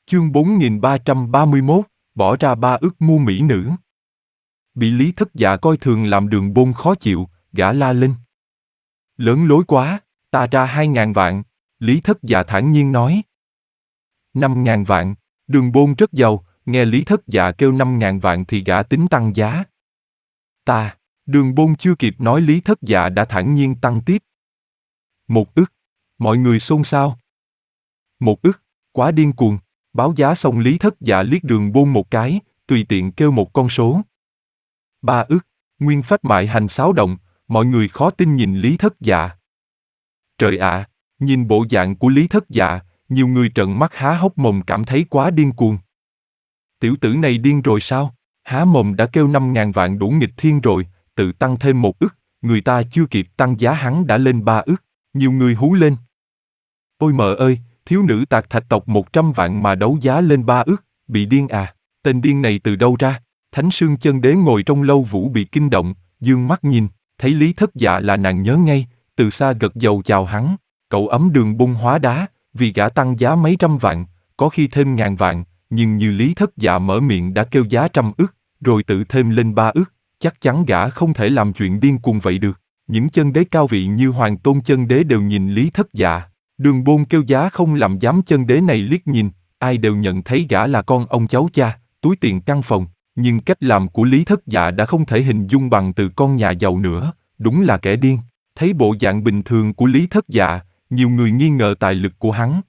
Chương 4331, bỏ ra 3 ức mua mỹ nữ. Bị Lý Thất Dạ coi thường làm Đường Bôn khó chịu, gã la lên. Lớn lối quá, ta ra 2.000 vạn, Lý Thất Dạ thản nhiên nói. 5.000 vạn, Đường Bôn rất giàu, nghe Lý Thất Dạ kêu 5.000 vạn thì gã tính tăng giá. Đường Bôn chưa kịp nói Lý Thất Dạ đã thản nhiên tăng tiếp. 1 ức, mọi người xôn xao. 1 ức, quá điên cuồng. Báo giá xong Lý Thất Dạ liếc Đường Bôn một cái, tùy tiện kêu một con số. 3 ức, nguyên phách mại hành xáo động, mọi người khó tin nhìn Lý Thất Dạ. Trời ạ, nhìn bộ dạng của Lý Thất Dạ, nhiều người trợn mắt há hốc mồm cảm thấy quá điên cuồng. Tiểu tử này điên rồi sao? Há mồm đã kêu 5.000 vạn đủ nghịch thiên rồi, tự tăng thêm 1 ức, người ta chưa kịp tăng giá hắn đã lên 3 ức, nhiều người hú lên. Ôi mợ ơi, thiếu nữ Tạc Thạch tộc 100 vạn mà đấu giá lên 3 ức, bị điên à, tên điên này từ đâu ra? Thánh Sương Chân Đế ngồi trong lâu vũ bị kinh động, dương mắt nhìn, thấy Lý Thất Dạ là nàng nhớ ngay, từ xa gật đầu chào hắn, cậu ấm Đường Bôn hóa đá, vì gã tăng giá mấy trăm vạn, có khi thêm 1.000 vạn, nhưng như Lý Thất Dạ mở miệng đã kêu giá 100 ức, rồi tự thêm lên 3 ức, chắc chắn gã không thể làm chuyện điên cuồng vậy được. Những chân đế cao vị như Hoàng Tôn Chân Đế đều nhìn Lý Thất Dạ. Đường Bôn kêu giá không làm dám chân đế này liếc nhìn, ai đều nhận thấy gã là con ông cháu cha, túi tiền căn phòng, nhưng cách làm của Lý Thất Dạ đã không thể hình dung bằng từ con nhà giàu nữa, đúng là kẻ điên. Thấy bộ dạng bình thường của Lý Thất Dạ, nhiều người nghi ngờ tài lực của hắn.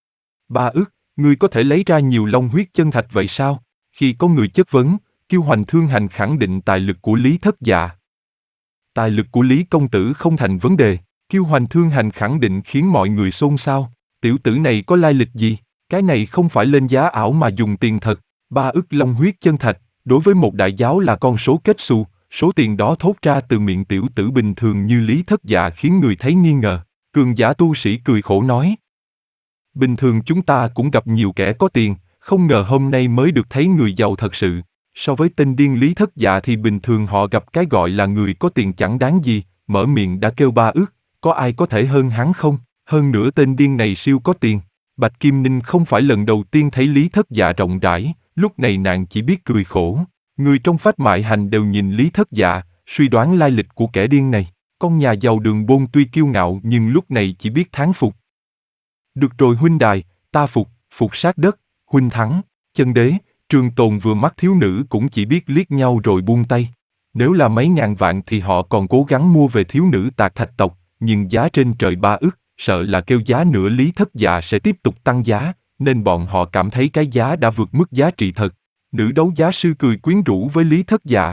3 ức, ngươi có thể lấy ra nhiều long huyết chân thạch vậy sao? Khi có người chất vấn, Kiêu Hoành Thương Hành khẳng định tài lực của Lý Thất Dạ. Tài lực của Lý công tử không thành vấn đề. Kiêu Hoành Thương Hành khẳng định khiến mọi người xôn xao. Tiểu tử này có lai lịch gì? Cái này không phải lên giá ảo mà dùng tiền thật. 3 ức long huyết chân thạch, đối với một đại giáo là con số kết xù. Số tiền đó thốt ra từ miệng tiểu tử bình thường như Lý Thất Dạ khiến người thấy nghi ngờ. Cường giả tu sĩ cười khổ nói. Bình thường chúng ta cũng gặp nhiều kẻ có tiền, không ngờ hôm nay mới được thấy người giàu thật sự. So với tên điên Lý Thất Dạ thì bình thường họ gặp cái gọi là người có tiền chẳng đáng gì, mở miệng đã kêu 3 ức. Có ai có thể hơn hắn không? Hơn nữa tên điên này siêu có tiền. Bạch Kim Ninh không phải lần đầu tiên thấy Lý Thất Dạ rộng rãi, lúc này nàng chỉ biết cười khổ. Người trong phách mại hành đều nhìn Lý Thất Dạ, suy đoán lai lịch của kẻ điên này. Con nhà giàu Đường Bôn tuy kiêu ngạo nhưng lúc này chỉ biết thán phục. Được rồi huynh đài, ta phục sát đất, huynh thắng. Chân đế, Trường Tồn vừa mắt thiếu nữ cũng chỉ biết liếc nhau rồi buông tay. Nếu là mấy ngàn vạn thì họ còn cố gắng mua về thiếu nữ Tạc Thạch tộc. Nhưng giá trên trời 3 ức, sợ là kêu giá nữa Lý Thất Dạ sẽ tiếp tục tăng giá, nên bọn họ cảm thấy cái giá đã vượt mức giá trị thật. Nữ đấu giá sư cười quyến rũ với Lý Thất Dạ.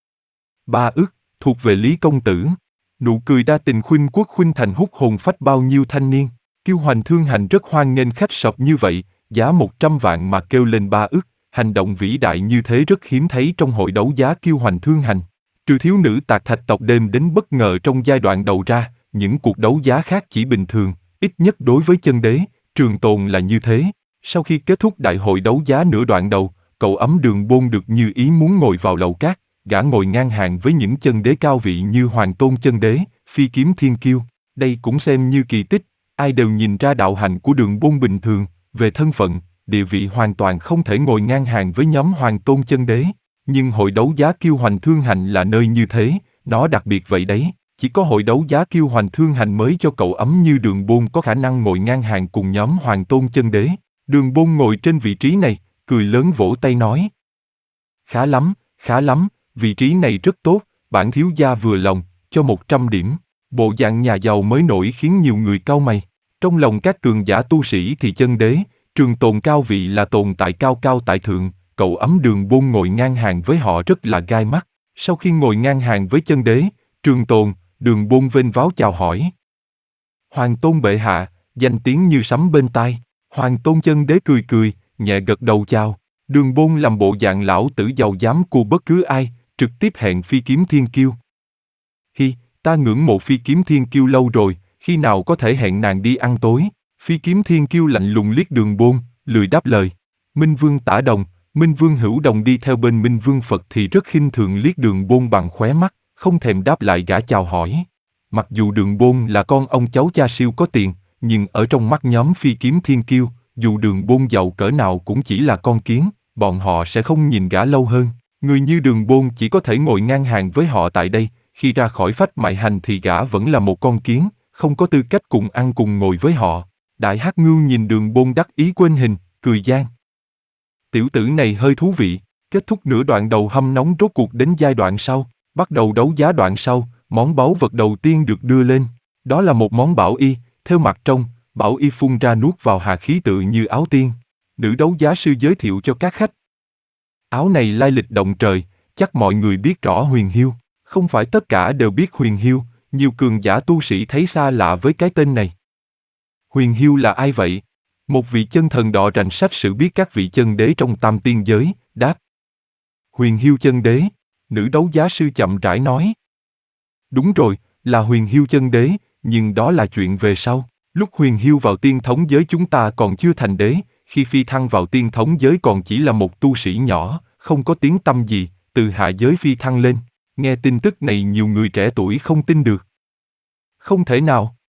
3 ức, thuộc về Lý công tử. Nụ cười đa tình khuynh quốc khuynh thành hút hồn phách bao nhiêu thanh niên. Kiêu Hoành Thương Hành rất hoan nghênh khách sộp như vậy, giá 100 vạn mà kêu lên 3 ức, hành động vĩ đại như thế rất hiếm thấy trong hội đấu giá Kiêu Hoành Thương Hành. Trừ thiếu nữ Tạc Thạch tộc đêm đến bất ngờ trong giai đoạn đầu ra, những cuộc đấu giá khác chỉ bình thường, ít nhất đối với chân đế, Trường Tồn là như thế. Sau khi kết thúc đại hội đấu giá nửa đoạn đầu, cậu ấm Đường Bôn được như ý muốn ngồi vào lầu cát, gã ngồi ngang hàng với những chân đế cao vị như Hoàng Tôn Chân Đế, Phi Kiếm Thiên Kiêu. Đây cũng xem như kỳ tích, ai đều nhìn ra đạo hạnh của Đường Bôn bình thường, về thân phận, địa vị hoàn toàn không thể ngồi ngang hàng với nhóm Hoàng Tôn Chân Đế. Nhưng hội đấu giá Kiêu Hoành Thương Hành là nơi như thế, nó đặc biệt vậy đấy. Chỉ có hội đấu giá Kiêu Hoành Thương Hành mới cho cậu ấm như Đường Bôn có khả năng ngồi ngang hàng cùng nhóm Hoàng Tôn Chân Đế. Đường Bôn ngồi trên vị trí này, cười lớn vỗ tay nói. Khá lắm, vị trí này rất tốt, bản thiếu gia vừa lòng, cho 100 điểm. Bộ dạng nhà giàu mới nổi khiến nhiều người cau mày. Trong lòng các cường giả tu sĩ thì chân đế, Trường Tồn cao vị là tồn tại cao cao tại thượng, cậu ấm Đường Bôn ngồi ngang hàng với họ rất là gai mắt. Sau khi ngồi ngang hàng với chân đế, Trường Tồn, Đường Bôn vênh váo chào hỏi. Hoàng Tôn bệ hạ, danh tiếng như sấm bên tai. Hoàng Tôn Chân Đế cười, nhẹ gật đầu chào. Đường Bôn làm bộ dạng lão tử giàu dám cua bất cứ ai, trực tiếp hẹn Phi Kiếm Thiên Kiêu. Hi, ta ngưỡng mộ Phi Kiếm Thiên Kiêu lâu rồi, khi nào có thể hẹn nàng đi ăn tối? Phi Kiếm Thiên Kiêu lạnh lùng liếc Đường Bôn, lười đáp lời. Minh Vương Tả Đồng, Minh Vương Hữu Đồng đi theo bên Minh Vương Phật thì rất khinh thường liếc Đường Bôn bằng khóe mắt, không thèm đáp lại gã chào hỏi. Mặc dù Đường Bôn là con ông cháu cha siêu có tiền, nhưng ở trong mắt nhóm Phi Kiếm Thiên Kiêu, dù Đường Bôn giàu cỡ nào cũng chỉ là con kiến, bọn họ sẽ không nhìn gã lâu hơn. Người như Đường Bôn chỉ có thể ngồi ngang hàng với họ tại đây, khi ra khỏi phách mại hành thì gã vẫn là một con kiến, không có tư cách cùng ăn cùng ngồi với họ. Đại Hắc Ngưu nhìn Đường Bôn đắc ý quên hình, cười gian. Tiểu tử này hơi thú vị. Kết thúc nửa đoạn đầu hâm nóng rốt cuộc đến giai đoạn sau, bắt đầu đấu giá đoạn sau, món báu vật đầu tiên được đưa lên. Đó là một món bảo y, theo mặt trong, bảo y phun ra nuốt vào hà khí tự như áo tiên. Nữ đấu giá sư giới thiệu cho các khách. Áo này lai lịch động trời, chắc mọi người biết rõ Huyền Hiêu. Không phải tất cả đều biết Huyền Hiêu, nhiều cường giả tu sĩ thấy xa lạ với cái tên này. Huyền Hiêu là ai vậy? Một vị chân thần đọ rành sách sử biết các vị chân đế trong tam tiên giới, đáp. Huyền Hiêu chân đế, nữ đấu giá sư chậm rãi nói. Đúng rồi, là Huyền Hiêu chân đế, nhưng đó là chuyện về sau. Lúc Huyền Hiêu vào tiên thống giới chúng ta còn chưa thành đế, khi phi thăng vào tiên thống giới còn chỉ là một tu sĩ nhỏ, không có tiếng tăm gì, từ hạ giới phi thăng lên. Nghe tin tức này nhiều người trẻ tuổi không tin được. Không thể nào.